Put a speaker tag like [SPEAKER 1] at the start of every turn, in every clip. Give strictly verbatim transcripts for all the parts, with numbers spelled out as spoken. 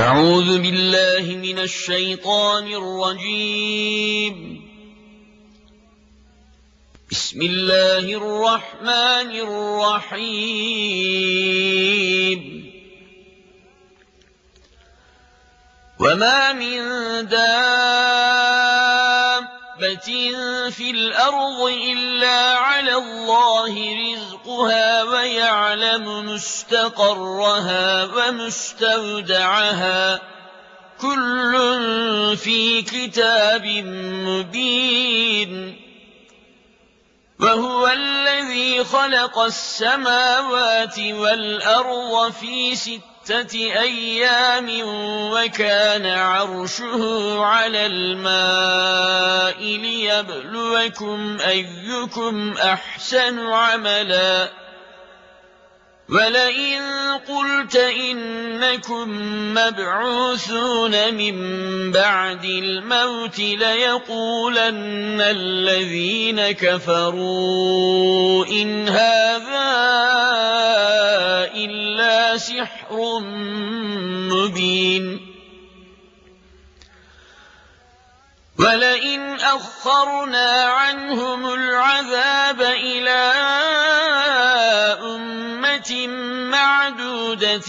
[SPEAKER 1] أعوذ بالله من الشيطان الرجيم. بسم الله الرحمن الرحيم. وما من دابة في الأرض إلا على الله رزقها ويعلم مستقرها ومستودعها كل في كتاب مبين. وهو الذي خلق السماوات والأرض في ستة أيام وكان عرشه على الماء ليبلوكم أيكم أحسن عملا. ولئن قلت إنكم مبعوثون من بعد الموت ليقولن الذين كفروا إن هذا إلا سحر مبين. ولئن أخرنا عنهم العذاب إلى أمة معدودة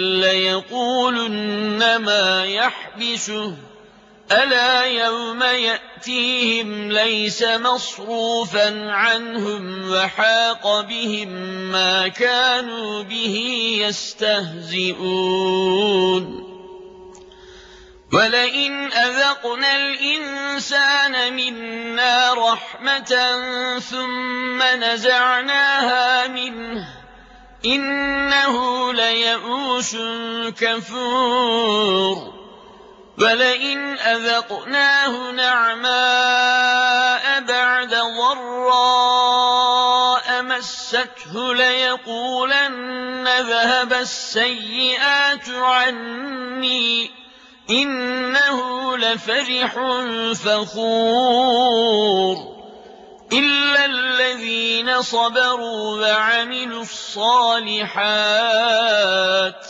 [SPEAKER 1] ليقولن ما يحبسه ألا يوم يأتيهم ليس مصروفا عنهم وحاق بهم ما كانوا به يستهزئون. ولئن أذقنا الإنسان منا رحمة ثم نزعناها منه إنه ليئوس كفور. ولئن أذقناه نعماء بعد ضراء مسته ليقولن ذهب السيئات عني إنه لفرح فخور. إلا الذين صبروا وعملوا الصالحات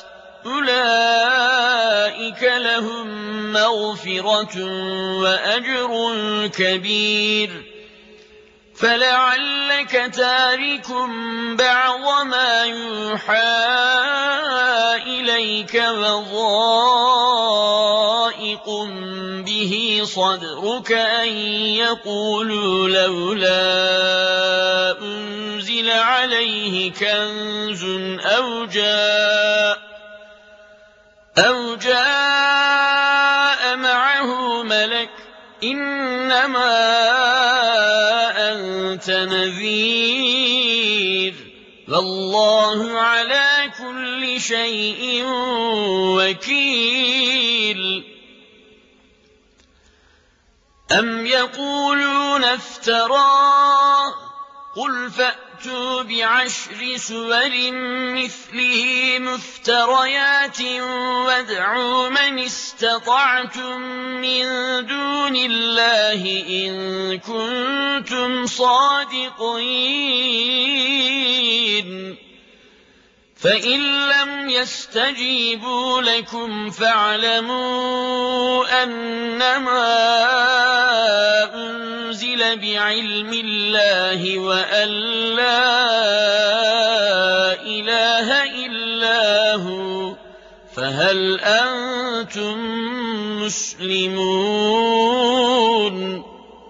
[SPEAKER 1] أولئك لهم مغفرة وأجر كبير. فلعلك تارك بعض ما يوحى إليك وضائق به صدرك أن يقولوا لولا أنزل عليه كنز أو جاء أو جاء معه ملك إنما أنت نذير والله على كل شيء وكيل. أم يقولون افتراه قل فأتوا بعشر سور مثله مفتريات وادعوا من استطعتم من دون الله إن كنتم صادقين. فإن لم يستجيبوا لكم فاعلموا أنما أنزل بعلم الله وأن لا إله إلا هو فهل أنتم مسلمون.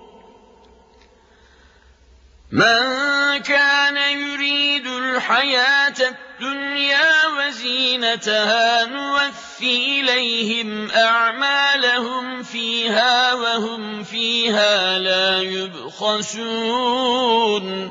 [SPEAKER 1] من كان يريد الحياة الدنيا وزينتها نوفي إليهم أعمالهم فيها وهم فيها لا يبخسون.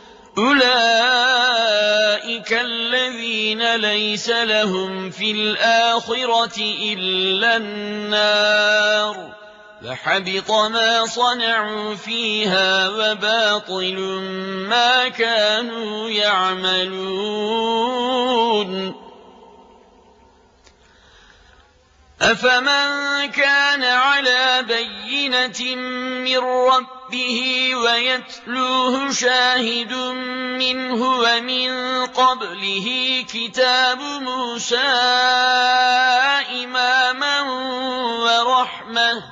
[SPEAKER 1] أولئك الذين ليس لهم في الآخرة إلا النار وحبط ما صنعوا فيها وباطل ما كانوا يعملون. أفمن كان على بينة من ربه ويتلوه شاهد منه ومن قبله كتاب موسى إماما الرحمة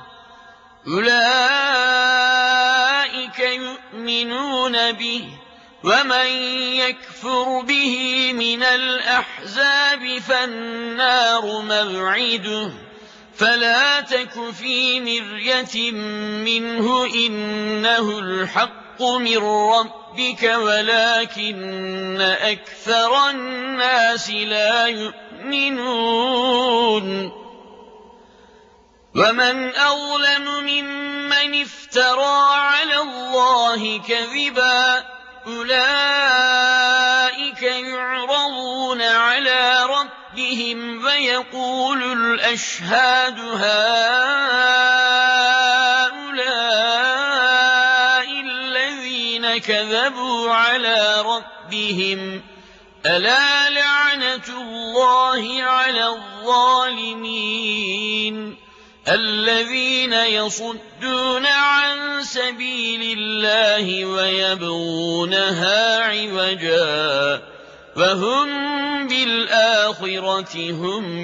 [SPEAKER 1] أولئك يؤمنون به ومن يكفر به من الأحزاب فالنار موعده فلا تك في مرية منه إنه الحق من ربك ولكن أكثر الناس لا يؤمنون ومن أظلم ممن افترى على الله كذبا أولئك يعرضون على ربهم ويقول الأشهاد هؤلاء الذين كذبوا على ربهم ألا لعنة الله على الظالمين الذين يصدون عن سبيل الله ويبغونها عوجا وهم بالآخرة هم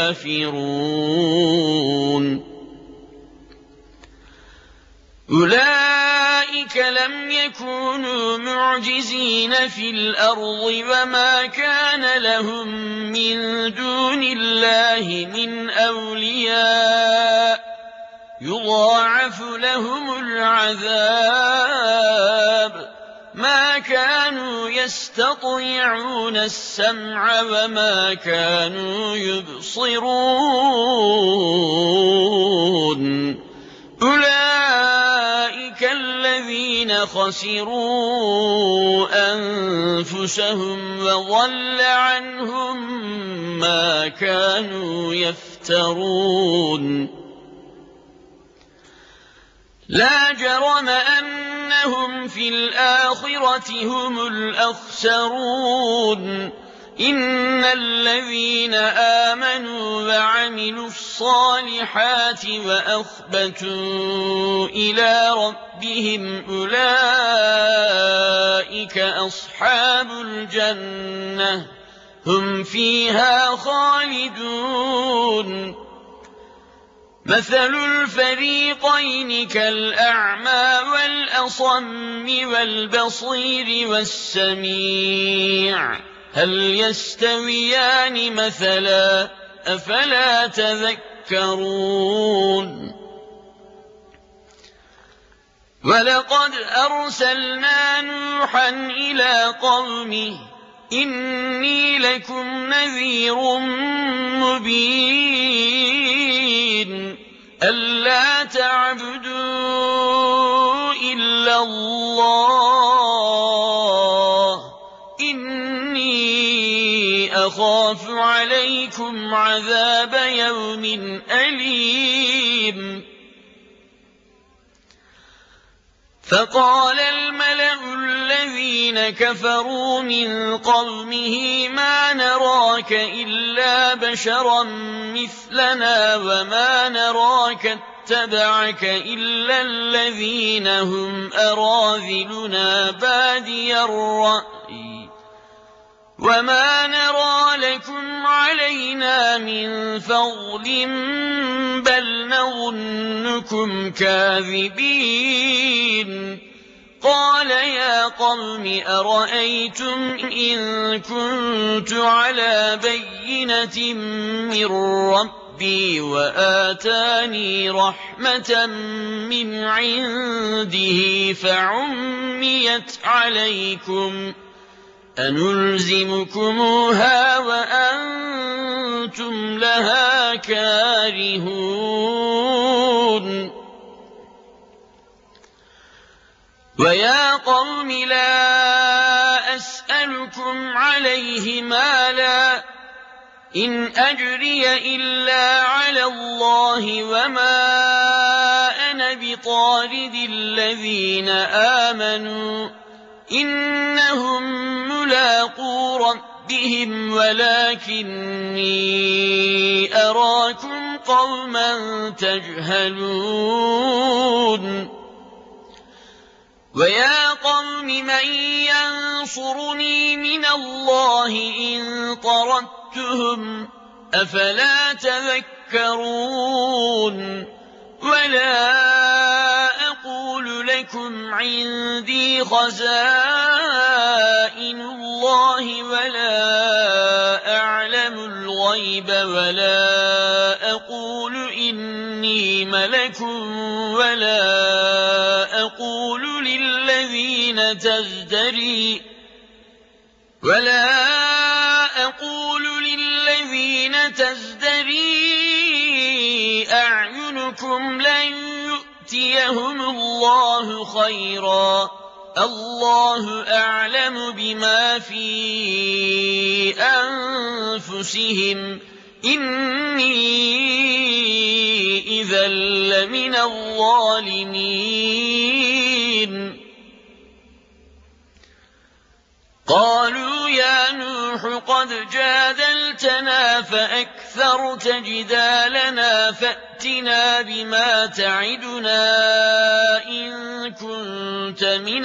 [SPEAKER 1] كافرون أولئك لم يكونوا معجزين في الأرض وما كان لهم من دون الله من أولياء يضاعف لهم العذاب ما كانوا يستطيعون السمع وما كانوا يبصرون أولئك الذين خسروا أنفسهم وضل عنهم ما كانوا يفترون لا جرم أنهم في الآخرة هم الأخسرون إن الذين آمنوا وعملوا الصالحات وأخبتوا إلى ربهم أولئك أصحاب الجنة هم فيها خالدون مثل الفريقين كالأعمى والأصم والبصير والسميع هل يستويان مثلا أفلا تذكرون ولقد أرسلنا نوحا إلى قومه إني لكم نذير مبين ألا تعبدوا إلا الله إني أخاف عليكم عذاب يوم أليم فقال الملأ الذين كفروا من قومه ما نراك إلا بشرا مثلنا وما نراك اتبعك إلا الذين هم أراذلنا بادي الرأي وما نرى لكم علينا من فضل بل نظنكم كاذبين قال يا قوم أرأيتم إن كنت على بينة من ربي وآتاني رحمة من عنده فعميت عليكم أنلزمكموها وأنتم لها كارهون ويا قوم لا أسألكم عليه مالا إن أجري إلا على الله وما أنا بطارد الذين آمنوا إنهم ملاقو ربهم ولكني أراكم قوما تجهلون ويا قوم من ينصرني من الله إن طردتهم أفلا تذكرون ولا أقول لكم عندي خزائن الله ولا أعلم الغيب ولا أقول إني ملك ولا أقول للذين تزدري ولا أقول للذين تزدري أعينكم لن يؤتيهم الله خيرا الله أعلم بما في أنفسهم إني إذا لمن الظالمين قالوا يا نوح قد جادلتنا فأكثرت جدالنا فأتنا بما تعدنا إن كنت من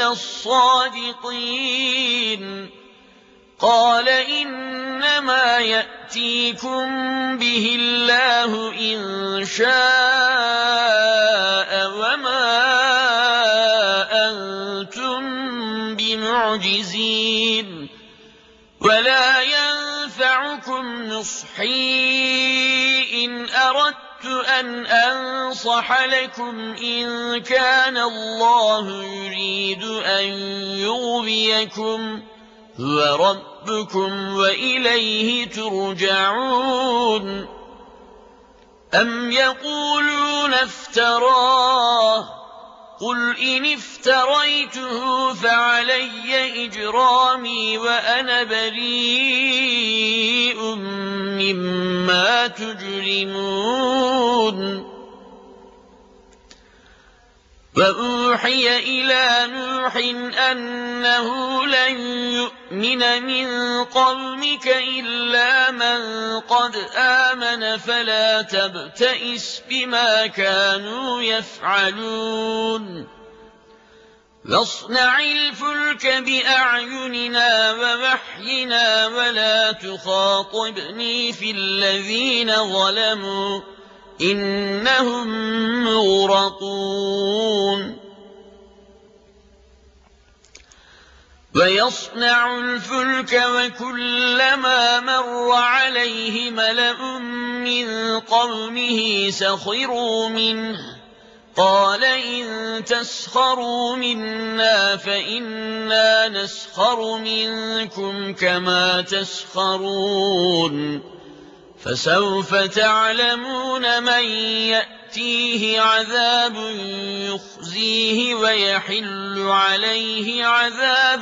[SPEAKER 1] الصادقين قال إنما يأتيكم به الله إن شاء وما أنتم بمعجزين ولا ينفعكم نصحي إن أردت أن أنصح لكم إن كان الله يريد أن يغويكم هو ربكم وإليه ترجعون أم يقولون افتراه قل إن افتريته فعلي إجرامي وأنا بريء مما تجرمون وأوحي إلى نوح أنه لن يؤمن من قومك إلا من قد آمن فلا تبتئس بما كانوا يفعلون واصنع الفلك بأعيننا ووحينا ولا تخاطبني في الذين ظلموا إنهم مغرقون ويصنع الفلك وكلما مر عليه ملأ من قومه سخروا منه قال إن تسخروا منا فإنا نسخر منكم كما تسخرون فسوف تعلمون من يأتيه عذاب يخزيه ويحل عليه عذاب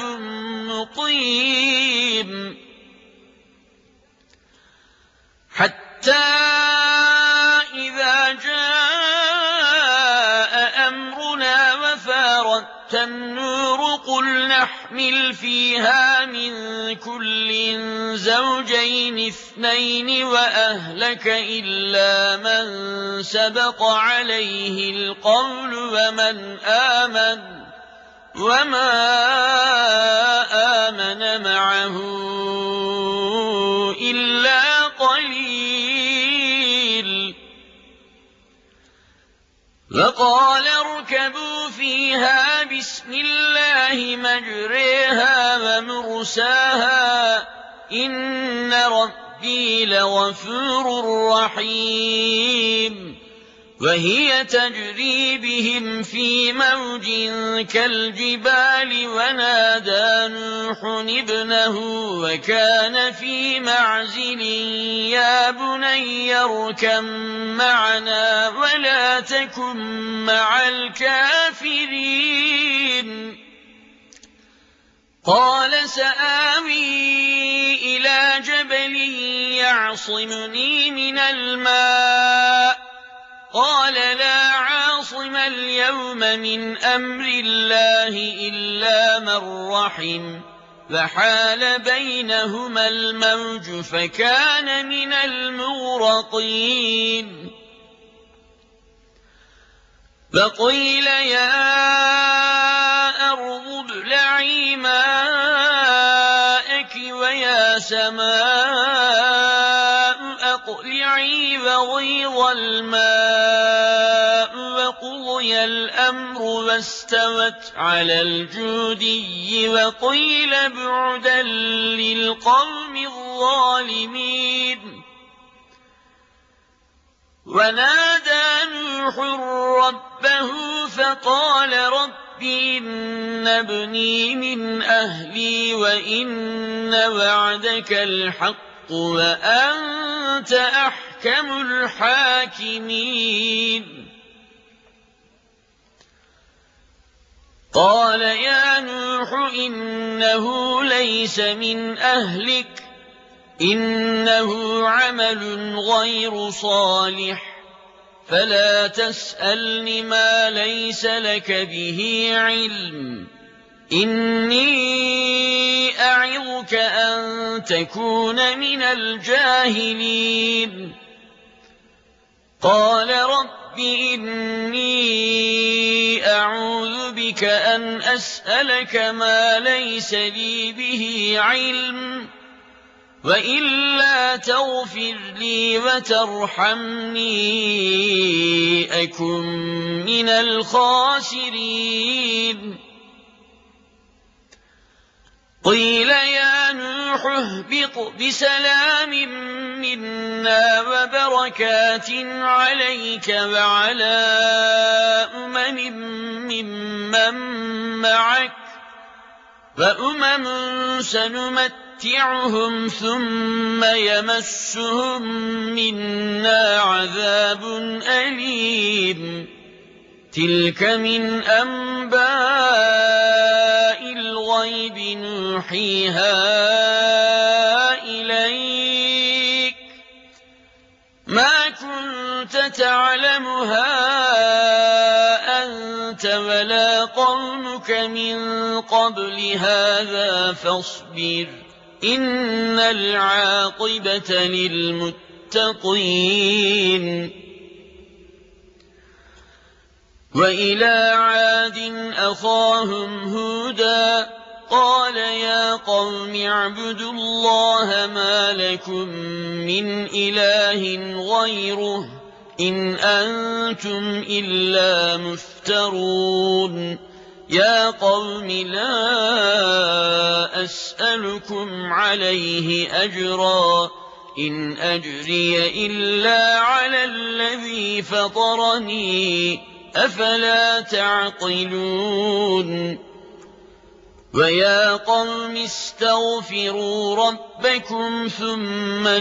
[SPEAKER 1] مقيم حتى إذا جاء أمرنا وفارت النور قل نحمل فيها من كل زوجين اثنين وأهلك إلا من سبق عليه القول ومن آمن وما آمن معه إلا قليل وقال اركبوا فيها بسم الله مجريها ومرساها إن ربي لغفور رحيم وهي تجري بهم في موج كالجبال ونادى نوح ابنه وكان في معزل يا بني اركب معنا ولا تكن مع الكافرين قال سآوي إلى جبل يعصمني من الماء قال لا عاصم اليوم من أمر الله إلا من رحم فحال بينهما الموج فكان من المغرقين فقيل يا أرض ابلعي ماءك ويا سماء أقلعي وغيض الماء وقضي الأمر واستوت على الجودي وقيل بعدا للقوم الظالمين. ونادى نوح ربه فقال رب إن ابني من أهلي وإن وعدك الحق وأنت أحكم الحاكمين. قال يا نوح إنه ليس من أهلك إنه عمل غير صالح فلا تسألني ما ليس لك به علم إني أعظك أن تكون من الجاهلين. قال رب إني أعوذ بك أن أسألك ما ليس لي به علم وإلا تغفر لي وترحمني أكن من الخاسرين. قيل يا نوح اهبط بسلام منا وبركات عليك وعلى أمم ممن معك وأمم سنمتعهم ثم يمسهم منا عذاب أليم. تلك من أنباء الغيب نوحيها إليك ما كنت تعلمها أنت ولا قومك من قبل هذا فاصبر إن العاقبة للمتقين. وإلى عاد أخاهم هودا قال يا قوم اعبدوا الله ما لكم من إله غيره إن أنتم إلا مفترون. يا قوم لا أسألكم عليه أجرا إن أجري إلا على الذي فطرني أفلا تعقلون. ويا قوم استغفروا ربكم ثم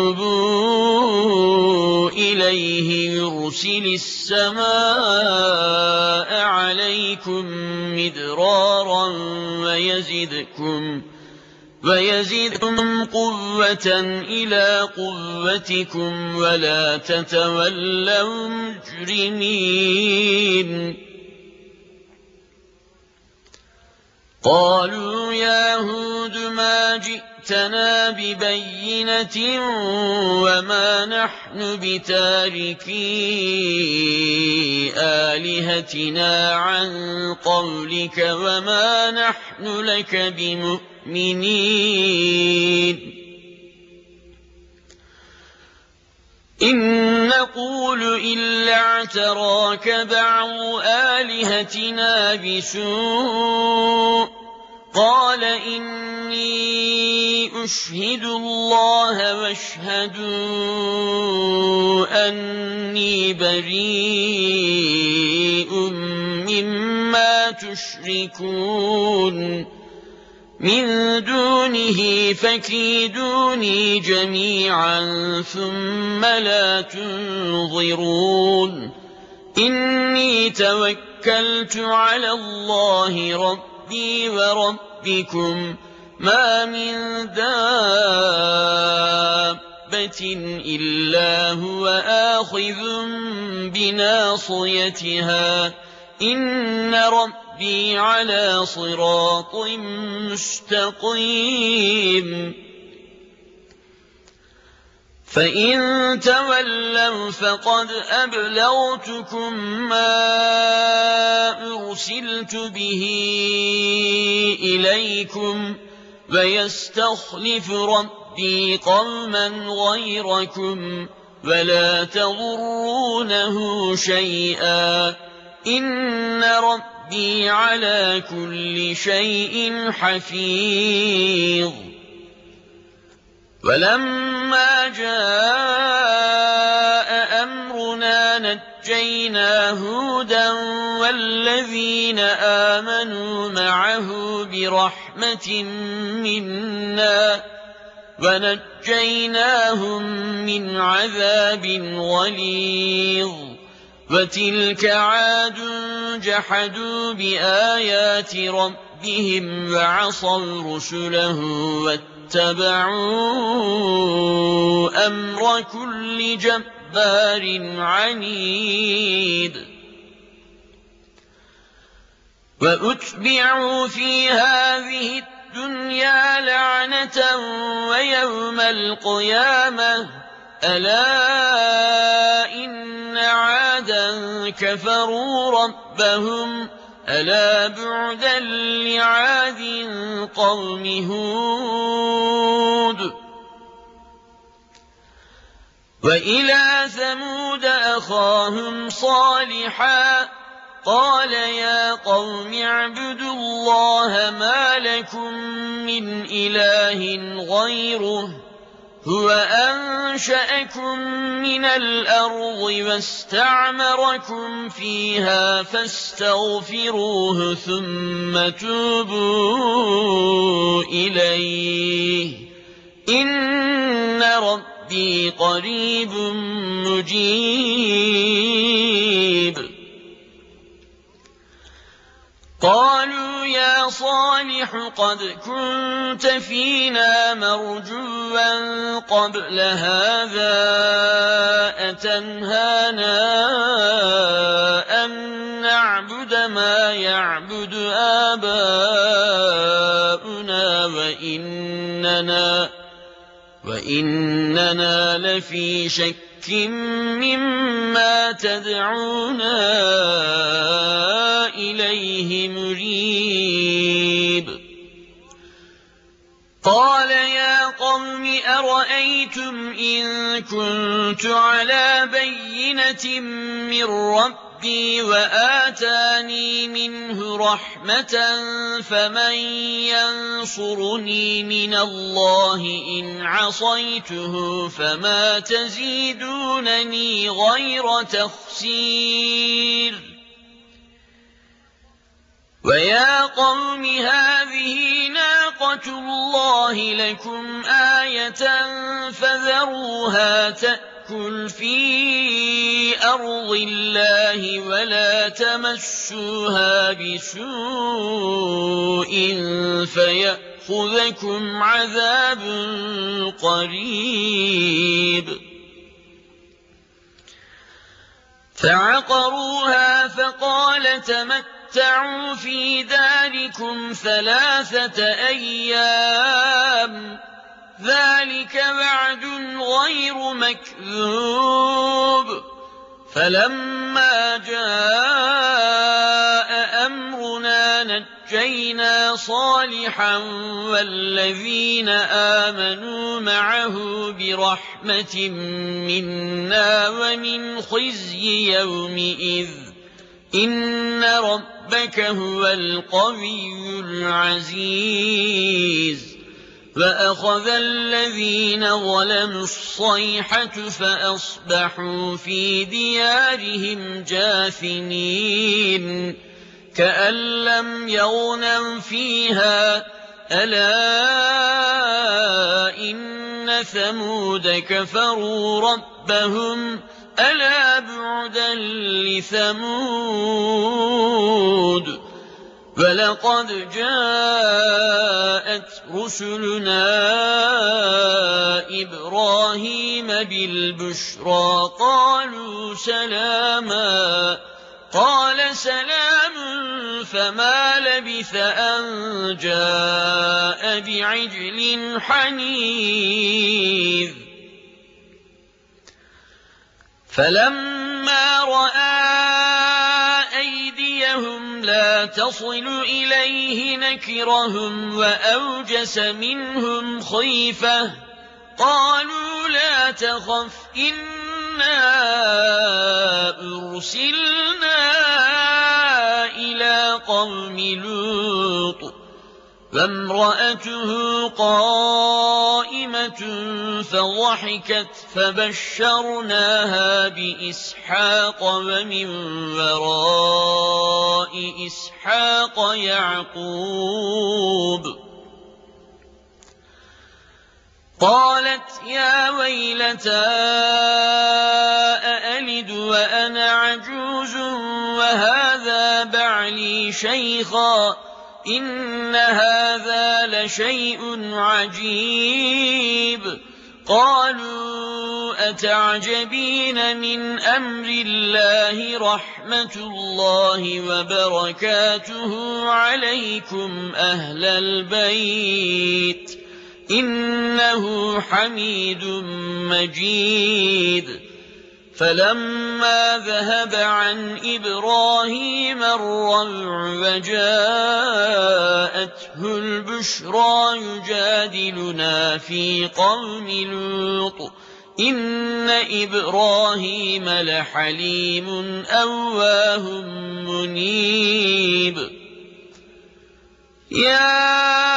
[SPEAKER 1] توبوا إليه يرسل السماء عليكم مدرارا ويزدكم ويزدكم قوة إلى قوتكم ولا تتولوا مجرمين. قالوا يا هود ما جئتنا ببينة وما نحن بتاركي آلهتنا عن قولك وما نحن لك بمؤمنين. إن نقول إلا اعتراك بعض آلهتنا بسوء قال إني أشهد الله واشهدوا أني بريء مما تشركون من دونه فكيدوني جميعا ثم لا تنظرون. إني توكلت على الله ربي وربكم ما من دابة إلا هو آخذ بناصيتها إن ربي على صراط مستقيم. فإن تولوا فقد أبلغتكم ما أرسلت به إليكم ويستخلف ربي قوما غيركم ولا تضرونه شيئا إِنَّ رَبِّي عَلَى كُلِّ شَيْءٍ حَفِيظٌ وَلَمَّا جَاءَ أَمْرُنَا نَجَّيْنَا هُودًا وَالَّذِينَ آمَنُوا مَعَهُ بِرَحْمَةٍ مِنَّا وَنَجَّيْنَاهُم مِّنْ عَذَابٍ غَلِيظٍ وَتِلْكَ عَادٌ جَحَدُوا بِآيَاتِ رَبِّهِمْ وَعَصَوْا رُسُلَهُ وَاتَّبَعُوا أَمْرَ كُلِّ جَبَّارٍ عَنِيدٍ وَأُتْبِعُوا فِي هَٰذِهِ الدُّنْيَا لَعْنَةً وَيَوْمَ الْقِيَامَةِ أَلَا إِنَّ عَادًا كَفَرُوا رَبَّهُمْ أَلَا بُعْدًا لِّعَادٍ قَوْمِ هُودٍ وَإِلَىٰ ثَمُودَ أَخَاهُمْ صَالِحًا قَالَ يَا قَوْمِ اعْبُدُوا اللَّهَ مَا لَكُم مِّنْ إِلَٰهٍ غَيْرُهُ هُوَ أَنشَأَكُم مِّنَ الْأَرْضِ وَاسْتَعْمَرَكُمْ فِيهَا فَاسْتَغْفِرُوهُ ثُمَّ تُوبُوا إِلَيْهِ إِنَّ رَبِّي قَرِيبٌ مُّجِيبٌ قَالُوا يَا صَالِحُ قَدْ كُنتَ فِينَا مَرْجُوًّا قَبْلَ هَٰذَا أَتَنْهَانَا أَن نَّعْبُدَ مَا يَعْبُدُ آبَاؤُنَا وَإِنَّنَا وَإِنَّنَا لَفِي شَكٍّ مِّمَّا تَدْعُونَا إِلَيْهِ مُرِيبٍ قَالَ يَا قَوْمِ أَرَأَيْتُمْ إِن كُنتُ عَلَىٰ بَيِّنَةٍ مِّن رَّبِّي وَآتَانِي مِنْهُ رَحْمَةً فَمَن يَنصُرُنِي مِنَ اللَّهِ إِنْ عَصَيْتُهُ فَمَا تَزِيدُونَنِي غَيْرَ تَخْسِيرٍ وَيَا قَوْمِ هَٰذِهِ نَاقَةُ اللَّهِ لَكُمْ آيَةً فَذَرُوهَا تَأْكُلْ فِي أَرْضِ اللَّهِ وَلَا تَمَسُّوهَا بِسُوءٍ فَيَأْخُذَكُمْ عَذَابٌ قَرِيبٌ فَعَقَرُوهَا فَقَالَ تَمَتَّعُوا فِي دَارِكُمْ ثَلَاثَةَ أَيَّامٍ ذَلِكَ وَعْدٌ غَيْرُ مَكْذُوبٍ فَلَمَّا جَاءَ أَمْرُنَا نَجَّيْنَا صَالِحًا وَالَّذِينَ آمَنُوا مَعَهُ بِرَحْمَةٍ مِّنَّا وَمِنْ خِزْيِ يَوْمِئِذٍ إِنَّ رَبَّكَ هُوَ الْقَوِيُّ الْعَزِيزُ فَأَخَذَ الَّذِينَ ظَلَمُوا الصَّيْحَةُ فَأَصْبَحُوا فِي دِيَارِهِمْ جَاثِمِينَ كَأَن لَّمْ يَغْنَوْا فِيهَا أَلَا إِنَّ ثَمُودَ كَفَرُوا رَبَّهُمْ أَلَا بُعْدًا لِّثَمُودَ وَلَقَدْ جَاءَتْ رُسُلُنَا إِبْرَاهِيمَ بِالْبُشْرَىٰ قَالُوا سَلَامًا قَالَ سَلَامٌ فَمَا لَبِثَ أَن جَاءَ بِعِجْلٍ حَنِيذٍ فَلَمَّا رَأَىٰ أَيْدِيَهُمْ لَا تَصِلُ إِلَيْهِ نَكِرَهُمْ وَأَوْجَسَ مِنْهُمْ خِيفَةً قَالُوا لَا تَخَفْ إِنَّا أُرْسِلْنَا قوم لوط فامرأته قائمة فضحكت فبشرناها بإسحاق ومن وراء إسحاق يعقوب قالت يا ويلتى أألد وأنا عجوز وهذا بعلي شيخا إن هذا لشيء عجيب قالوا أتعجبين من أمر الله رحمة الله وبركاته عليكم أهل البيت إنه حميد مجيد فلما ذهب عن إبراهيم الروع وجاءته البشرى يجادلنا في قوم لوط إن إبراهيم لحليم أواه منيب يا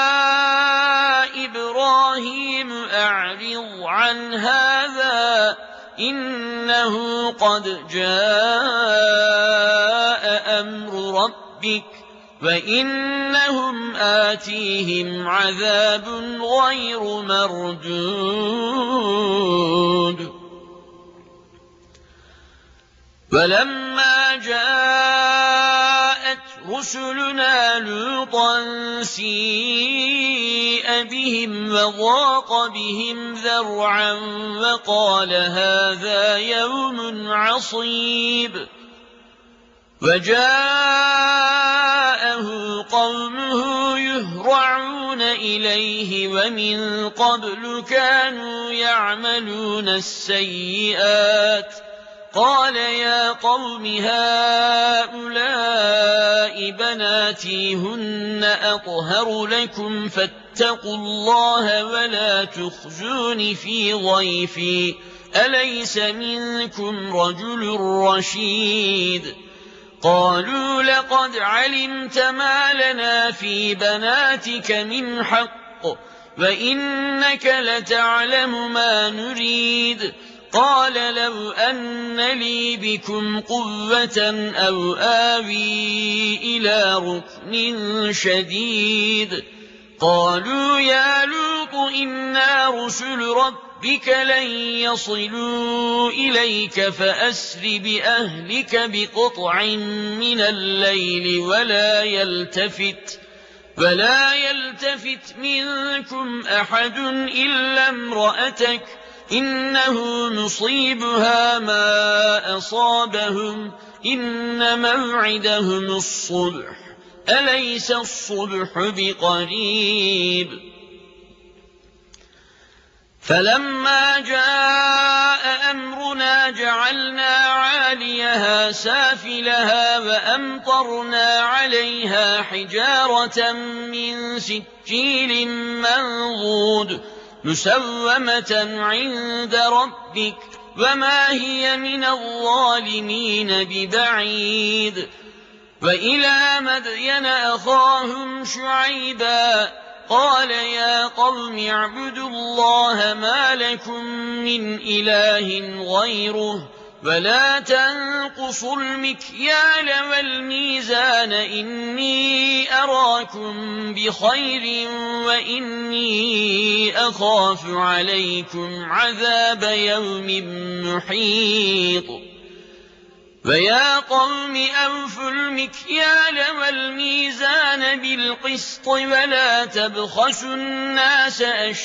[SPEAKER 1] إبراهيم أعرض عن هذا إنه قد جاء أمر ربك وإنهم آتيهم عذاب غير مردود ولما جاءت رسلنا لوطا سيء بهم وضاق بهم ذرعا وقال هذا يوم عصيب وجاءه قومه يهرعون إليه ومن قبل كانوا يعملون السيئات قال يا قوم هؤلاء بناتي هن أطهر لكم فاتقوا الله ولا تخزون في ضيفي أليس منكم رجل رشيد قالوا لقد علمت ما لنا في بناتك من حق وإنك لتعلم ما نريد قال لو أن لي بكم قوة أو آوي إلى ركن شديد قالوا يا لوط إنا رسل ربك لن يصلوا إليك فأسر بأهلك بقطع من الليل ولا يلتفت ولا يلتفت منكم أحد إلا امرأتك إنه مصيبها ما أصابهم إن موعدهم الصبح أليس الصبح بقريب فلما جاء أمرنا جعلنا عاليها سافلها وأمطرنا عليها حجارة من سجيل منضود مسومة عند ربك وما هي من الظالمين ببعيد وإلى مدين أخاهم شعيبا قال يا قوم اعبدوا الله ما لكم من إله غيره ولا تنقصوا المكيال والميزان إني أراكم بخير وإني أخاف عليكم عذاب يوم محيط ويا قوم أوفوا المكيال والميزان بالقسط ولا تبخسوا الناس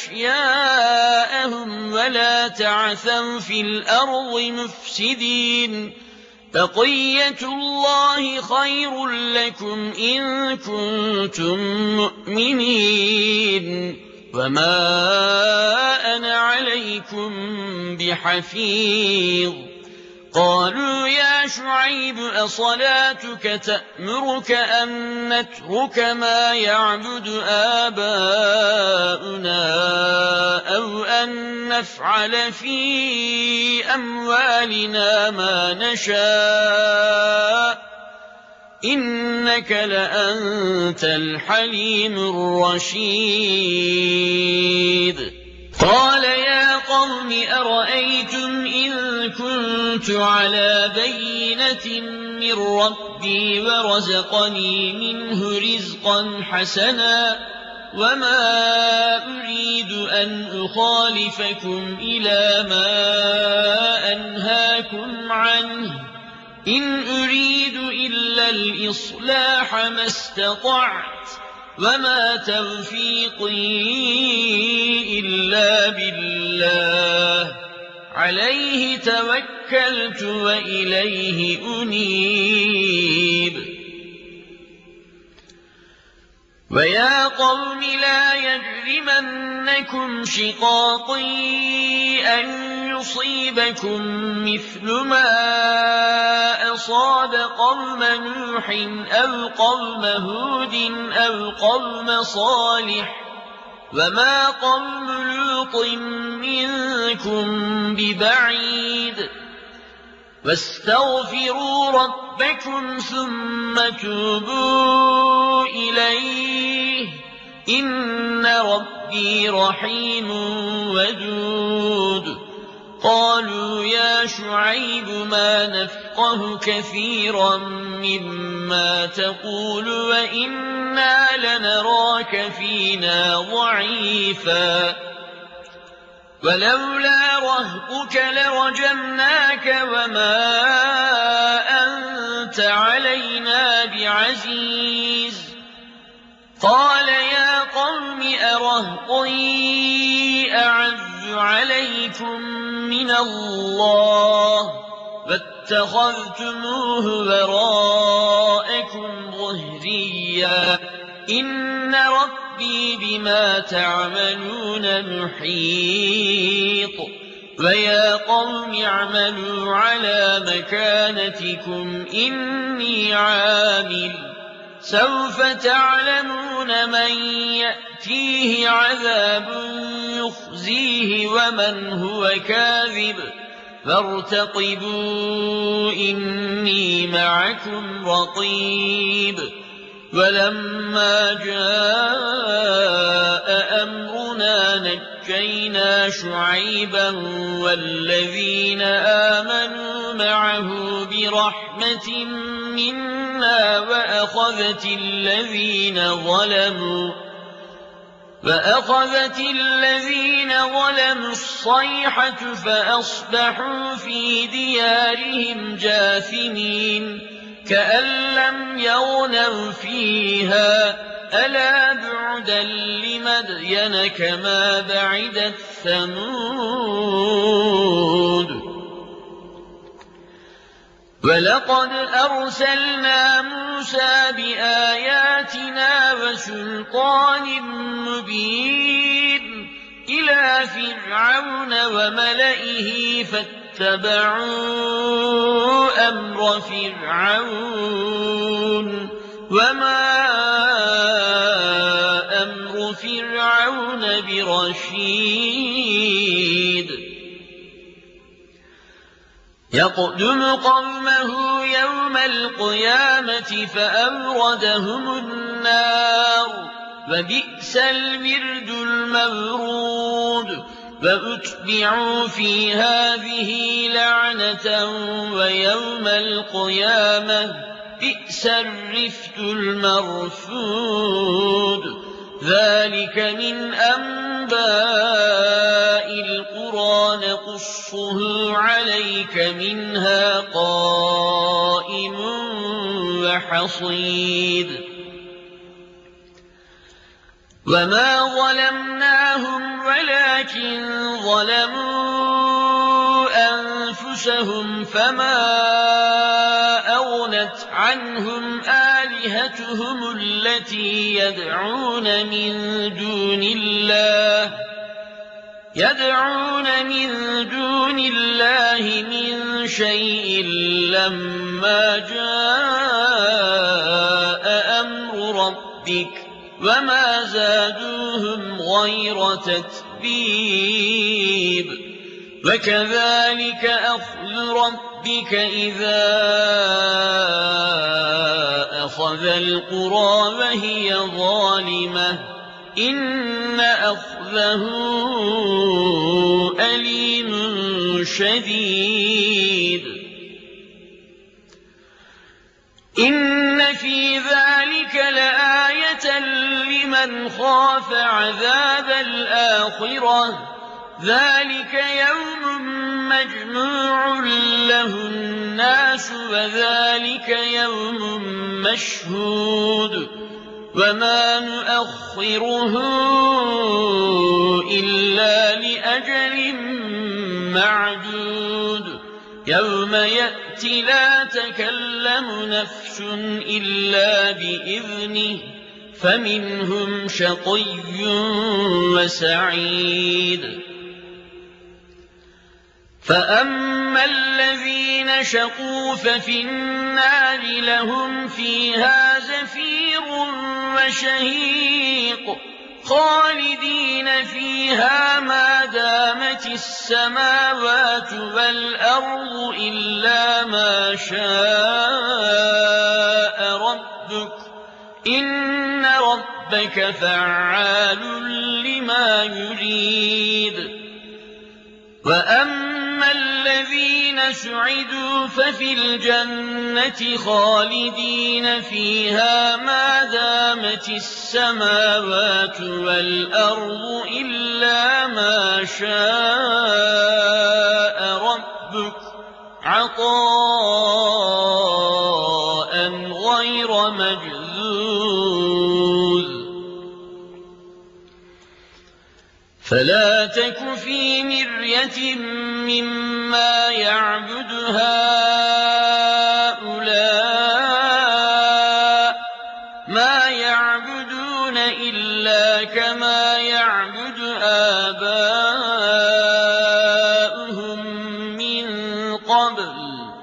[SPEAKER 1] أشياءهم ولا تعثوا في الأرض مفسدين بقية الله خير لكم إن كنتم مؤمنين وما أنا عليكم بحفيظ قالوا يا شعيب أصلاتك تأمرك أن نترك ما يعبد آباؤنا أو أن نفعل في أموالنا ما نشاء إنك لأنت الحليم الرشيد قال يا قوم أرأيتم إن كنت على بينة من ربي ورزقني منه رزقا حسنا وما أريد أن أخالفكم إلى ما أنهاكم عنه إن أريد إلا الإصلاح ما استطعت وما توفيقي إلا بالله عليه توكلت وإليه أنيب ويا قوم لا يجرمنكم شقاقي أن يصيبكم مثل ما أصاب قوم نوح أو قوم هود أو قوم صالح وما قوم لوط منكم ببعيد واستغفروا ربكم ثم توبوا إليه إن ربي رحيم ودود قالوا يا شعيب ما نفقه كثيرا مما تقول وإنا لنراك فينا ضعيفا ولولا رهطك لرجمناك وما أنت علينا بعزيز قال يا قوم أرهطي أعز عليكم من الله فاتخذتموه وراءكم ظهريا إن ربي بما تعملون محيط ويا قوم اعملوا على مكانتكم إني عامل سوف تعلمون من يأتيه عذاب يخزيه ومن هو كاذب فارتقبوا إني معكم رقيب ولما جاء أمرنا نجينا شعيبا والذين آمنوا معه برحمة منا وأخذت الذين ظلموا فأخذت الذين ظلموا الصيحة فأصبحوا في ديارهم جاثمين كأن لم يغنوا فيها ألا بعدا لمدين كما بعدت ثمود ولقد أرسلنا موسى بآياتنا وسلطان مبين إلى فرعون وملئه فاتبعوا أمر فرعون وما أمر فرعون برشيد يقدم قومه يوم القيامة فأوردهم النار وبئس الورد المورود وأتبعوا في هذه لعنة ويوم القيامة بئس الرفد المرفود ذلك من أنباء القرى نقصه عليك منها قائم وحصيد وما ظلمناهم ولكن ظلموا أنفسهم فما أغنت عنهم آلهتهم التي يدعون من دون الله يدعون من دون الله من شيء لما جاء أمر ربك وما زادوهم غير تتبيب وكذلك أخذ ربك إذا ذا القرى وهي ظالمة إن أخذه أليم شديد. إن في ذلك لآية لمن خاف عذاب الآخرة ذلك يوم مجموع له الناس وذلك يوم مشهود وما نؤخره إلا لأجل معدود يوم يأتي لا تكلم نفس إلا بإذنه فمنهم شقي وسعيد. فأما الذين شقوا ففي النار لهم فيها زفير وشهيق خالدين فيها ما دامت السماوات والأرض إلا ما شاء ربك إن ربك فعال لما يريد. وأما الذين سعدوا ففي الجنة خالدين فيها ما دامت السماوات والأرض إلا ما شاء ربك عطاء غير مجذوذ. فلا تك في مرية مما يعبد هؤلاء ما يعبدون إلا كما يعبد آباؤهم من قبل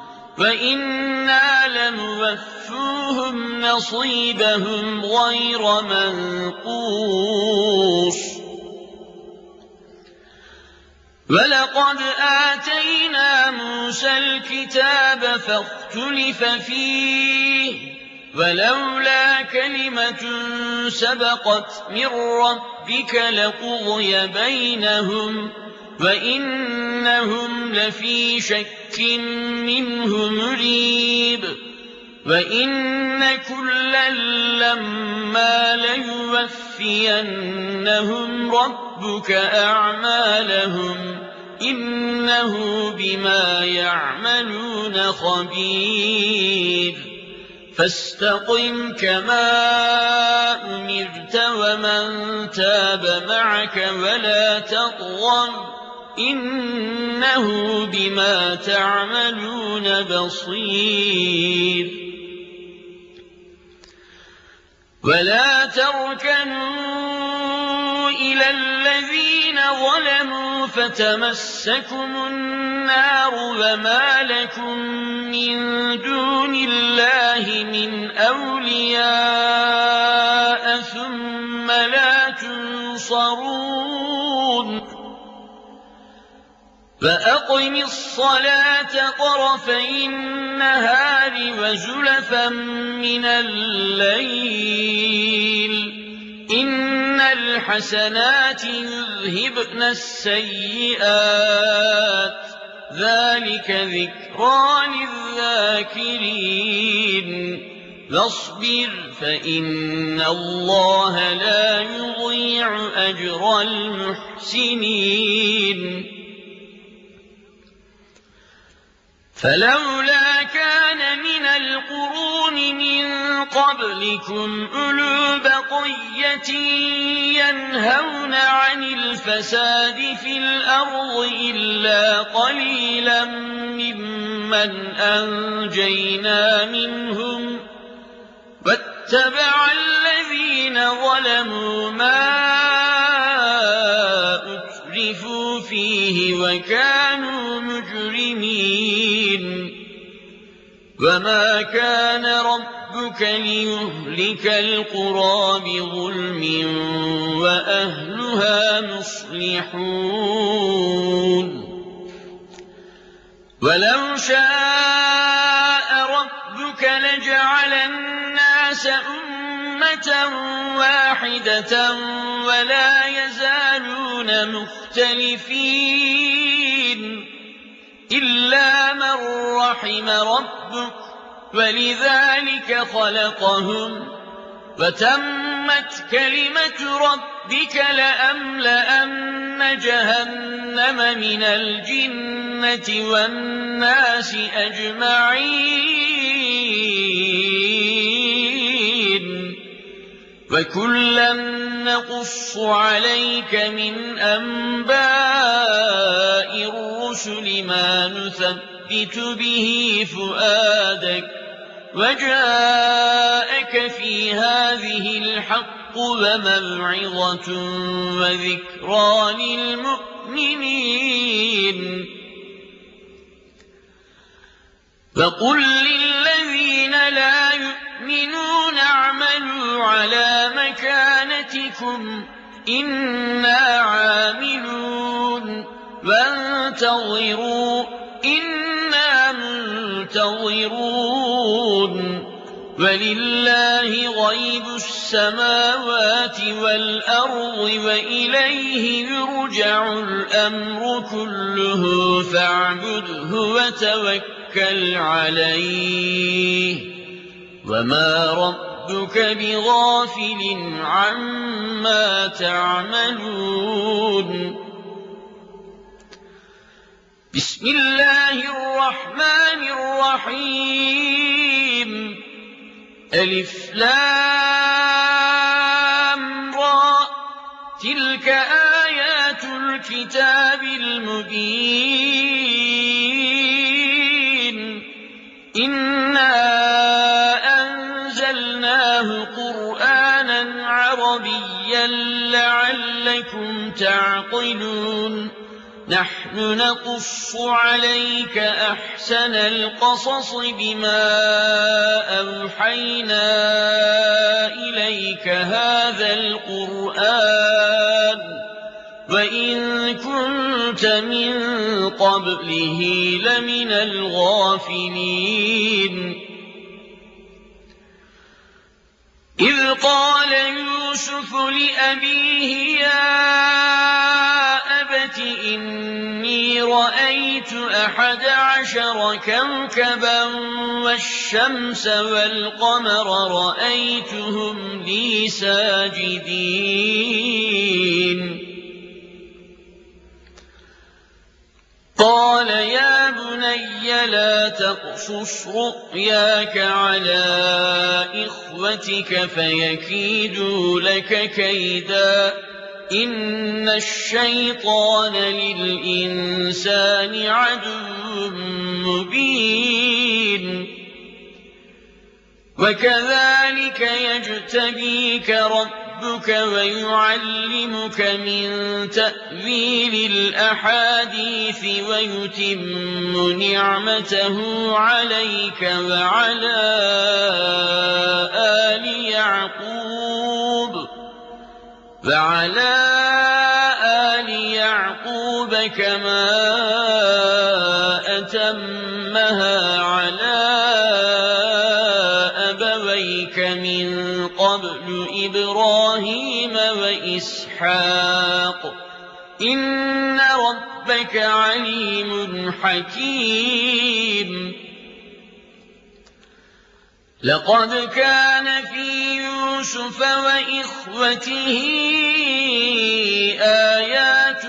[SPEAKER 1] وإنا لنوفوهم نصيبهم غير منقوص. ولقد آتينا موسى الكتاب فاختلف فيه ولولا كلمة سبقت من ربك لقضي بينهم وإنهم لفي شك منه مريب. وإن كلا لما ليوفينهم ربك أعمالهم إنه بما يعملون خبير. فاستقم كما أمرت ومن تاب معك ولا تطغوا إنه بما تعملون بصير. ولا تركنوا إلى الذين ظلموا فتمسكم النار وما لكم من دون الله من أولياء ثم لا تنصرون. فأقم الصلاة طرفي النهار وزلفا من الليل إن الحسنات يذهبن السيئات ذلك ذكرى للذاكرين. واصبر فإن الله لا يضيع أجر المحسنين. فلولا كان من القرون من قبلكم أولو بقية ينهون عن الفساد في الأرض إلا قليلا ممن أنجينا منهم واتبع الذين ظلموا ما أترفوا فيه وكانوا مجرمين. وما كان ربك ليهلك القرى بظلم وأهلها مصلحون. ولو شاء ربك لجعل الناس النَّاسَ أُمَّةً وَاحِدَةً وَلَا يَزَالُونَ مُخْتَلِفِينَ إِلَّا مَن رَّحِمَ رَبُّكَ وَلِذَٰلِكَ خَلَقَهُمْ وَتَمَّتْ كَلِمَةُ رَبِّكَ لَأَمْلَأَنَّ جَهَنَّمَ مِنَ الْجِنَّةِ وَالنَّاسِ أَجْمَعِينَ وَكُلًّا نَّقُصُّ عَلَيْكَ مِنْ أَنبَاءِ الرُّسُلِ مَا نُثَبِّتُ بِهِ فُؤَادَكَ وَجَاءَكَ فِي هَٰذِهِ الْحَقُّ وَمَوْعِظَةٌ وَذِكْرَىٰ لِلْمُؤْمِنِينَ وَقُل لِّلَّذِينَ لَا يُؤْمِنُونَ اعْمَلُوا عَلَىٰ مَكَانَتِكُمْ إِنَّا عَامِلُونَ وَانتَظِرُوا إِنَّا مُنتَظِرُونَ وَلِلَّهِ غَيْبُ السَّمَاوَاتِ وَالْأَرْضِ وَإِلَيْهِ يُرْجَعُ الْأَمْرُ كُلُّهُ فَاعْبُدْهُ وَتَوَكَّلْ عَلَيْهِ وَمَا رَبُّكَ بِغَافِلٍ عَمَّا تَعْمَلُونَ بسم الله الرحمن الرحيم ألف لام را تلك آيات الكتاب المبين إنا أنزلناه قرآنا عربيا لعلكم تعقلون نحن نقص عليك أحسن القصص بما أوحينا إليك هذا القرآن وإن كنت من قبله لمن الغافلين إذ قال يوسف لأبيه يا أبت إني رأيت أحد عشر كوكبا والشمس والقمر رأيتهم لي ساجدين قال يا بني لا تقصص رؤياك على إخوتك فيكيدوا لك كيدا إن الشيطان للإنسان عدو مبين وكذلك يجتبيك ربك ويعلمك من تأويل الأحاديث ويتم نعمته عليك وعلى آل يعقوب وعلى آل يعقوب كما أتمها على أبويك من قبل إبراهيم وإسحاق إن ربك عليم حكيم لقد كان في يوسف وإخوته آيات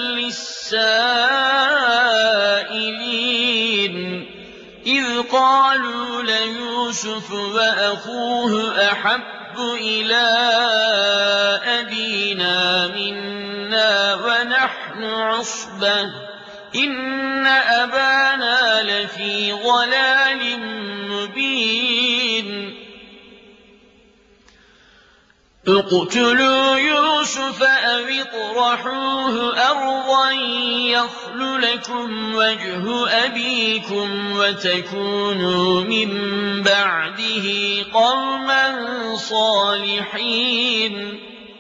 [SPEAKER 1] للسائلين إذ قالوا ليوسف وأخوه أحب إلى أبينا منا ونحن عصبة إن أبانا لفي ضلال مبين اقتلوا يوسف أو اطرحوه أرضا يخل لكم وجه أبيكم وتكونوا من بعده قوما صالحين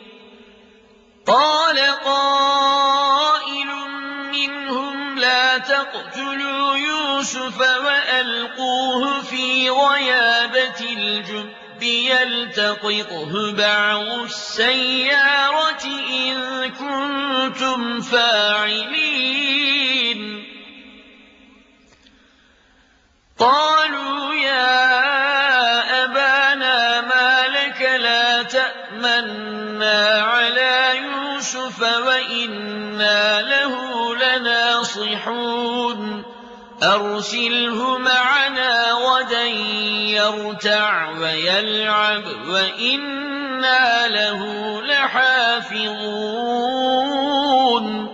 [SPEAKER 1] قال قائل منهم لا تقتلوا يوسف وألقوه في غيابة الجب يلتقطه بعض السيارة إن كنتم فاعلين قالوا يا أبانا ما لك لا تأمنا على يوسف وإنا له لناصحون أرسله معنا غدا يرتع ويلعب وإنا له لحافظون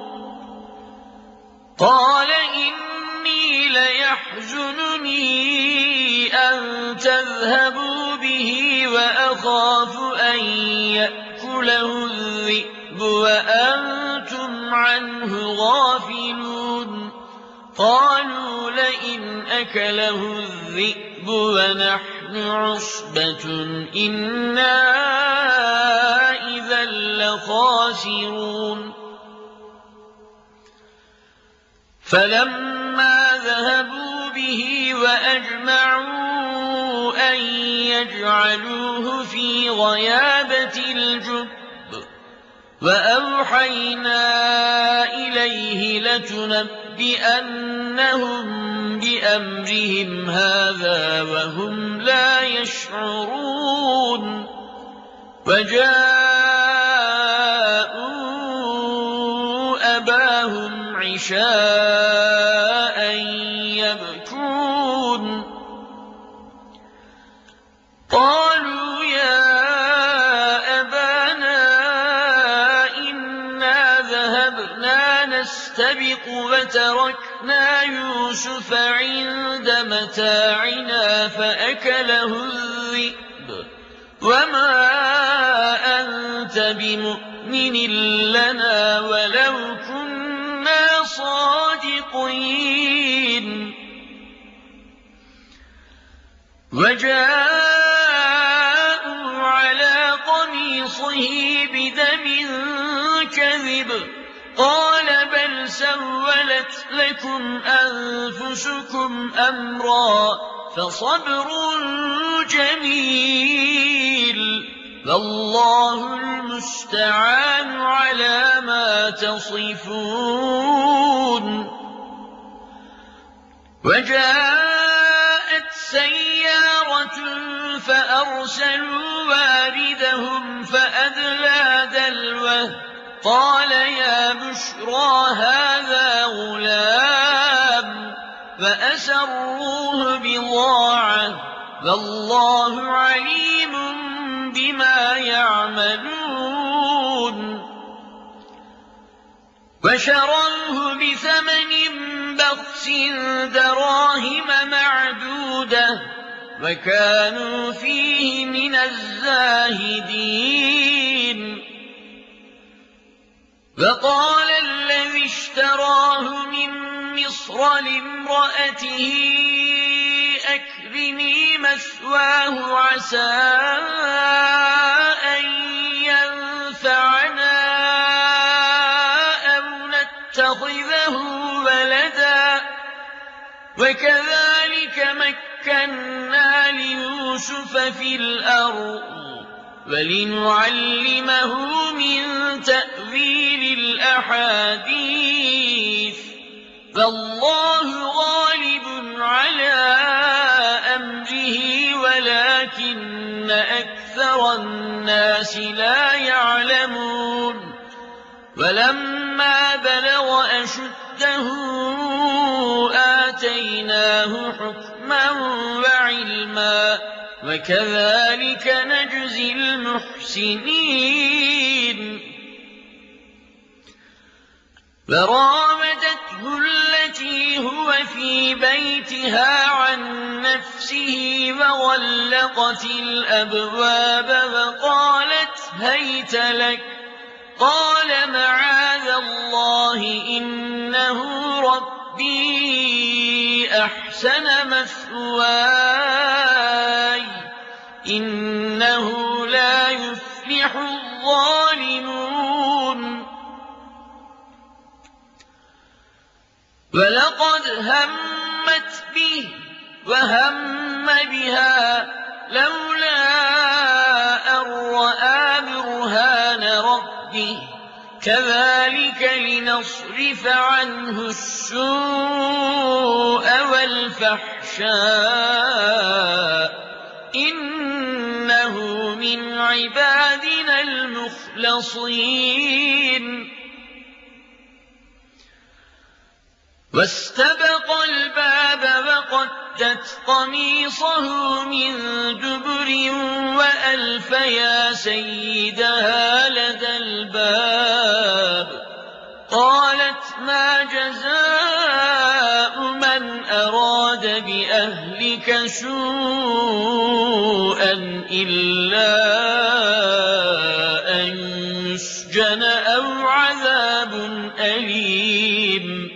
[SPEAKER 1] قال إني ليحزنني أن تذهبوا به وأخاف أن يأكله الذئب وأنتم عنه غافلون قالوا لئن أكله الذئب ونحن عصبة إنا إذا لخاسرون فلما ذهبوا به وأجمعوا أن يجعلوه في غيابة الجب وأوحينا إليه لتنبئنهم بأمرهم هذا وهم لا يشعرون وجاءوا أباهم عشاء يبكون قالوا يا نستبق وتركنا يوسف عند متاعنا فأكله الذئب وما أنت بمؤمن لنا ولو كنا صادقين وجاءوا على قميصه بدم كذب قال بل سولت لكم أنفسكم أمرا فصبر جميل والله المستعان على ما تصفون وجاءت سيارة فأرسلوا واردهم فأدلى دلوه قال يا بشرى هذا غلام فأسروه بضاعة والله عليم بما يعملون وشروه بثمن بخس دراهم معدودة وكانوا فيه من الزاهدين وقال الذي اشتراه من مصر لامرأته أكرمي مثواه عسى أن ينفعنا أو نتخذه ولدا وكذلك مكنا ليوسف في الأرض ولنعلمه من تأويل الأحاديث فالله غالب على أمره ولكن أكثر الناس لا يعلمون ولما بلغ أشده آتيناه حكما وعلما وكذلك نجزي المحسنين فراودته التي هو في بيتها عن نفسه وغلقت الأبواب وقالت هيت لك قال معاذ الله إنه ربي أحسن مثواي إنه لا يفلح الظالمون ولقد همت به وهم بها لولا رَبِّهِ كَذَلِكَ لِنَصْرِفَ عَنْهُ السُّوءَ وَالْفَحْشَاءَ إِنَّهُ مِنْ عِبَادِنَا الْمُخْلَصِينَ واستبق الباب وقدت قميصه من دبر وألف يا سيدها لدى الباب قالت ما جزاء من أراد بأهلك سوءا إلا أن يسجن أو عذاب أليم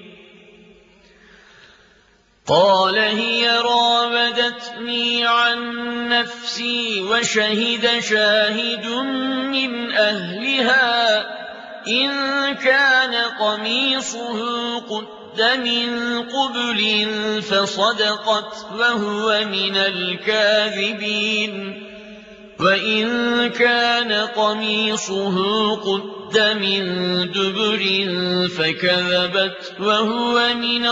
[SPEAKER 1] قال هي راودتني عن نفسي وشهد شاهد من أهلها إن كان قميصه قد من قبل فصدقت وهو من الكاذبين وإن كان قميصه قد من دبر فكذبت وهو من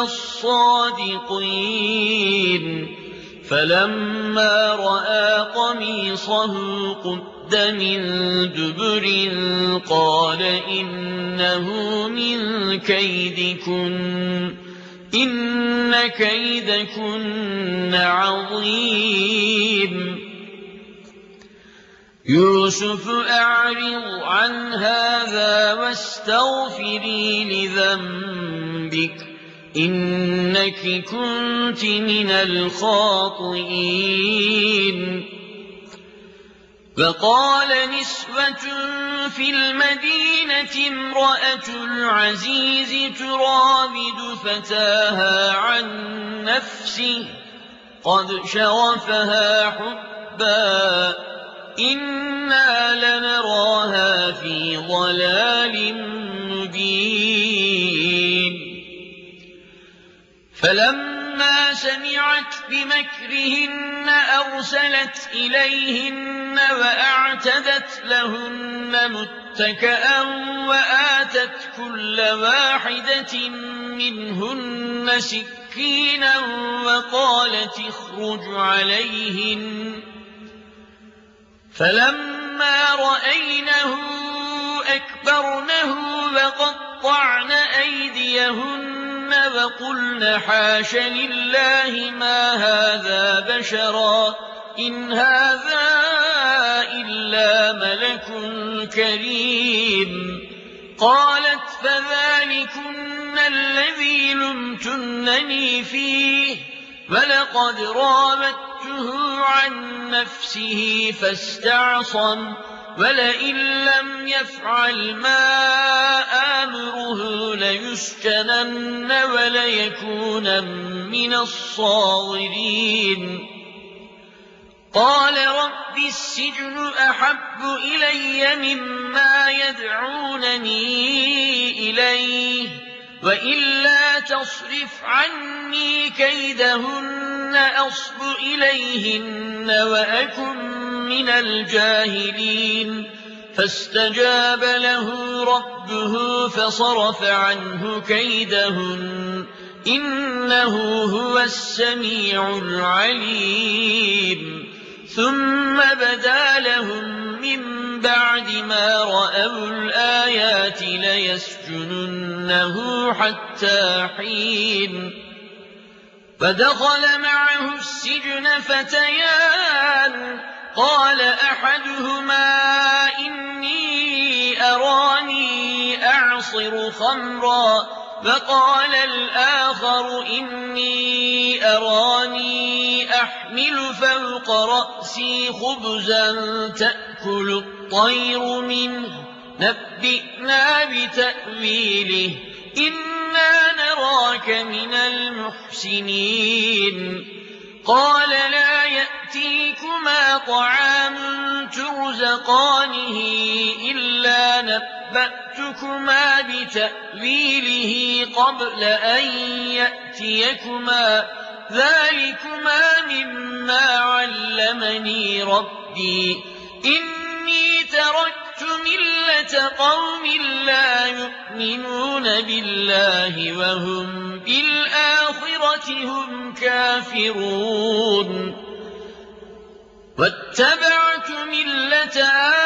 [SPEAKER 1] الصادقين فلما رأى قميصه قد من دبر قال إنه من كيدكن إن كيدكن عظيم يوسف أعرض عن هذا واستغفري لذنبك إنك كنت من الخاطئين وقال نسوة في المدينة امرأة العزيز تراود فتاها عن نفسه قد شغفها حبا إنا لنراها في ضلال مبين فلما سمعت بمكرهن أرسلت إليهن وأعتدت لهن متكئا وآتت كل واحدة منهن سكينا وقالت اخرج عليهن فلما رأينه أكبرنه وقطعن أيديهن وقلن حاش لله ما هذا بشرا إن هذا إلا ملك كريم قالت فذلكن الذي لمتنني فيه ولقد راودته عن نفسه فاستعصم ولئن لم يفعل ما آمره ليسجنن وليكون من الصاغرين قال رب السجن أحب إلي مما يدعونني إليه وإلا تصرف عني كيدهن أصب إليهن وأكن من الجاهلين فاستجاب له ربه فصرف عنه كيدهن إنه هو السميع العليم ثم بدا لهم من بعد ما رأوا الآيات ليسجننه حتى حين فدخل معه السجن فتيان قال أحدهما إني أراني أعصر خمرا وقال الآخر إني أراني أحمل فوق رأسي خبزا تأكل الطير منه نبئنا بتأويله إنا نراك من المحسنين قال لا يأتيكما طعام ترزقانه إلا نبأتكما بتأويله قبل أن يأتيكما ذلكما مما علمني ربي إني تركت مِلَّةَ قَوْمٍ لَّا يُؤْمِنُونَ بِاللَّهِ وَهُم بِالْآخِرَةِ هُمْ كَافِرُونَ وَاتَّبَعْتُ مِلَّةَ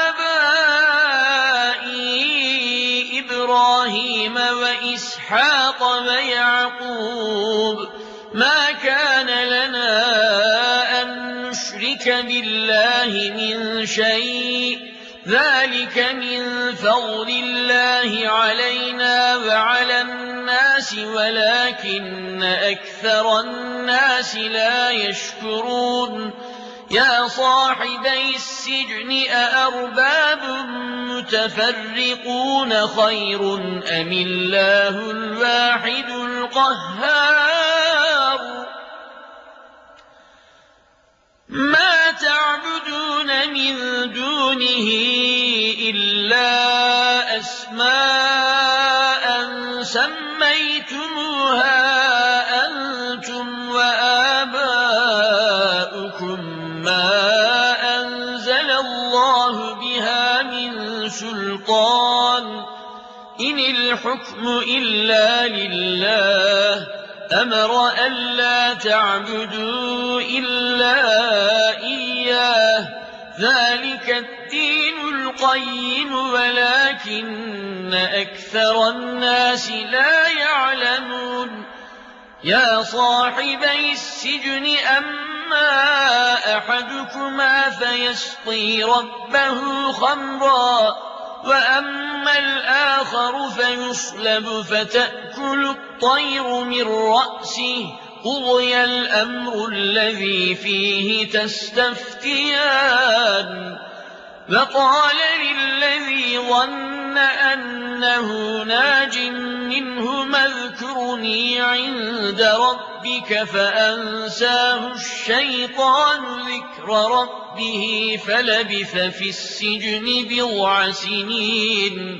[SPEAKER 1] آبَائِي إِبْرَاهِيمَ وَإِسْحَاقَ وَيَعْقُوبَ مَا كَانَ لَنَا أَن نُّشْرِكَ بِاللَّهِ مِن شَيْءٍ ذَلِكَ مِن فَضْلِ اللَّهِ عَلَيْنَا وَعَلَى النَّاسِ وَلَٰكِنَّ أَكْثَرَ النَّاسِ لَا يَشْكُرُونَ يَا صَاحِبَيِ السِّجْنِ أَأَرْبَابٌ مُّتَفَرِّقُونَ خَيْرٌ أَمِ اللَّهُ الْوَاحِدُ الْقَهَّارُ مَا تَعْبُدُونَ مِن دُونِهِ إِلَّا أَسْمَاءً سَمَّيْتُمُوهَا أَنتُمْ وَآبَاؤُكُم مَّا أَنزَلَ اللَّهُ بِهَا مِن سُلْطَانٍ إِنِ الْحُكْمُ إِلَّا لِلَّهِ أَمَرَ أَلَّا تَعْبُدُوا إِلَّا إِيَّاهُ ذَلِكَ الدِّينُ الْقَيِّمُ وَلَٰكِنَّ أَكْثَرَ النَّاسِ لَا يَعْلَمُونَ يَا صَاحِبَيِ السِّجْنِ أَمَّا أَحَدُكُمَا فَيَسْقِي رَبَّهُ خَمْرًا وَأَمَّا الْآخَرُ فَيُصْلَبُ فَتَأْكُلُ الطَّيْرُ مِن رَّأْسِهِ قُضِيَ الْأَمْرُ الَّذِي فِيهِ تَسْتَفْتِيَانِ وَقَالَ لِلَّذِي ظَنَّ أَنَّهُ نَاجٍ مِّنْهُمَا اذْكُرْنِي عِندَ رَبِّكَ فَأَنسَاهُ الشَّيْطَانُ ذِكْرَ رَبِّهِ فَلَبِثَ فِي السِّجْنِ بِضْعَ سِنِينَ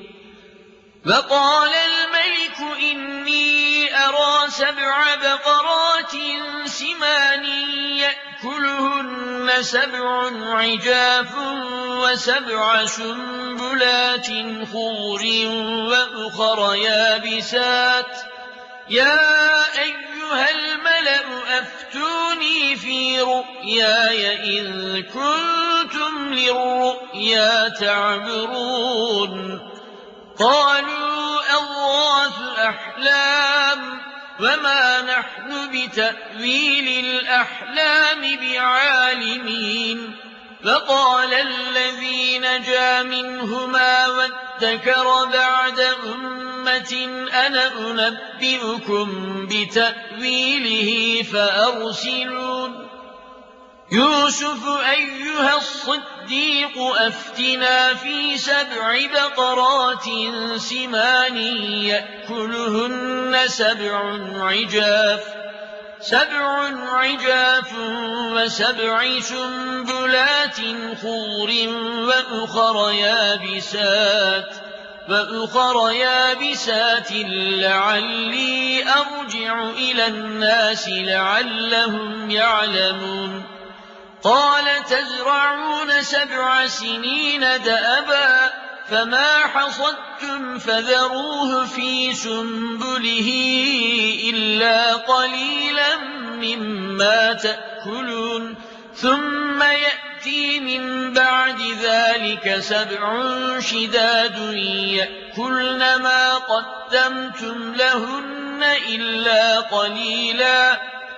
[SPEAKER 1] وَقَالَ الْمَلِكُ إِنِّي أَرَىٰ سَبْعَ بَقَرَاتٍ سِمَانٍ يَأْكُلُهُنَّ سَبْعٌ عِجَافٌ وَسَبْعَ سُنبُلَاتٍ خُضْرٍ وَأُخَرَ يَابِسَاتٍ يَا أَيُّهَا الْمَلَأُ أَفْتُونِي فِي رُؤْيَايَ إِن كُنتُمْ لِلرُّؤْيَا تَعْبُرُونَ قَالُوا أَضْغَاثُ أَحْلَامٍ وَمَا نَحْنُ بِتَأْوِيلِ الْأَحْلَامِ بِعَالِمِينَ فَقَالَ الَّذِي نَجَا مِنْهُمَا وَادَّكَرَ بَعْدَ أُمَّةٍ أَنَا أُنَبِّئُكُم بِتَأْوِيلِهِ فَأَرْسِلُونِ يُوسُفُ أَيُّهَا الصِّدِّيقُ أَفْتِنَا فِي سَبْعِ بَقَرَاتٍ سِمَانٍ يَأْكُلُهُنَّ سَبْعٌ عِجَافٌ سَبْعٌ عِجَافٌ وَسَبْعِ سُنبُلَاتٍ خُضْرٍ وَأُخَرَ يَابِسَاتٍ وَأُخَرَ يَابِسَاتٍ لَّعَلِّي أَرْجِعُ إِلَى النَّاسِ لَعَلَّهُمْ يَعْلَمُونَ قَالَ تَزْرَعُونَ سَبْعَ سِنِينَ دَأَبًا فَمَا حَصَدتُّمْ فَذَرُوهُ فِي سُنبُلِهِ إِلَّا قَلِيلًا مِّمَّا تَأْكُلُونَ ثُمَّ يَأْتِي مِن بَعْدِ ذَلِكَ سَبْعٌ شِدَادٌ يَأْكُلْنَ مَا قَدَّمْتُمْ لَهُنَّ إِلَّا قَلِيلًا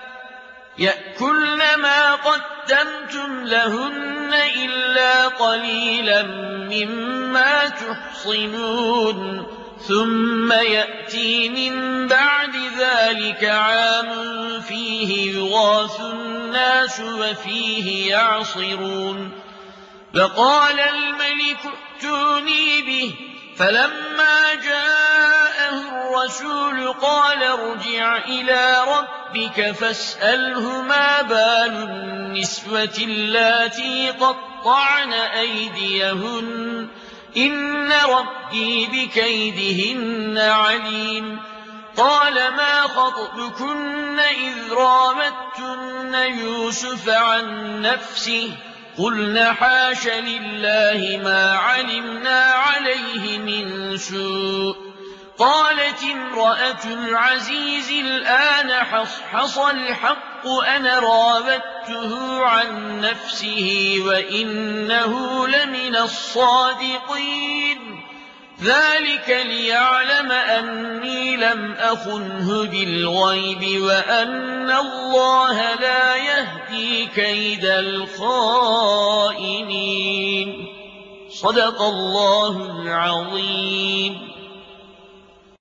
[SPEAKER 1] يَأْكُلْنَ مَا قَدَّمْتُمْ لَهُنَّ إِلَّا قَلِيلًا مِّمَّا تُحْصِنُونَ ثُمَّ يَأْتِي مِن بَعْدِ ذَلِكَ عَامٌ فِيهِ يُغَاثُ النَّاسُ وَفِيهِ يَعْصِرُونَ فَقَالَ الْمَلِكُ ائْتُونِي بِهِ فَلَمَّا جَاءَهُ الرَّسُولُ قَالَ ارْجِعْ إِلَىٰ رَبِّكَ فَاسْأَلْهُ مَا بَالُ النِّسْوَةِ اللَّاتِي قَطَّعْنَ أَيْدِيَهُنَّ إِنَّ رَبِّي بِكَيْدِهِنَّ عَلِيمٌ قَالَ مَا خَطْبُكُنَّ إِذْ رَاوَدتُّنَّ يُوسُفَ عَن نَّفْسِهِ قُلْنَا حَاشَ لِلَّهِ مَا عَلِمْنَا عَلَيْهِ مِن سُوءٍ. قَالَتِ امْرَأَتُ الْعَزِيزِ الْآنَ حَصْحَصَ الْحَقُّ أَنَا رَاوَدتُّهُ عَن نَّفْسِهِ وَإِنَّهُ لَمِنَ الصَّادِقِينَ. ذَٰلِكَ لِيَعْلَمَ أَنِّي لَمْ أَخُنْهُ بِالْغَيْبِ وَأَنَّ اللَّهَ لَا يَهْدِي كَيْدَ الْخَائِنِينَ. صدق الله العظيم.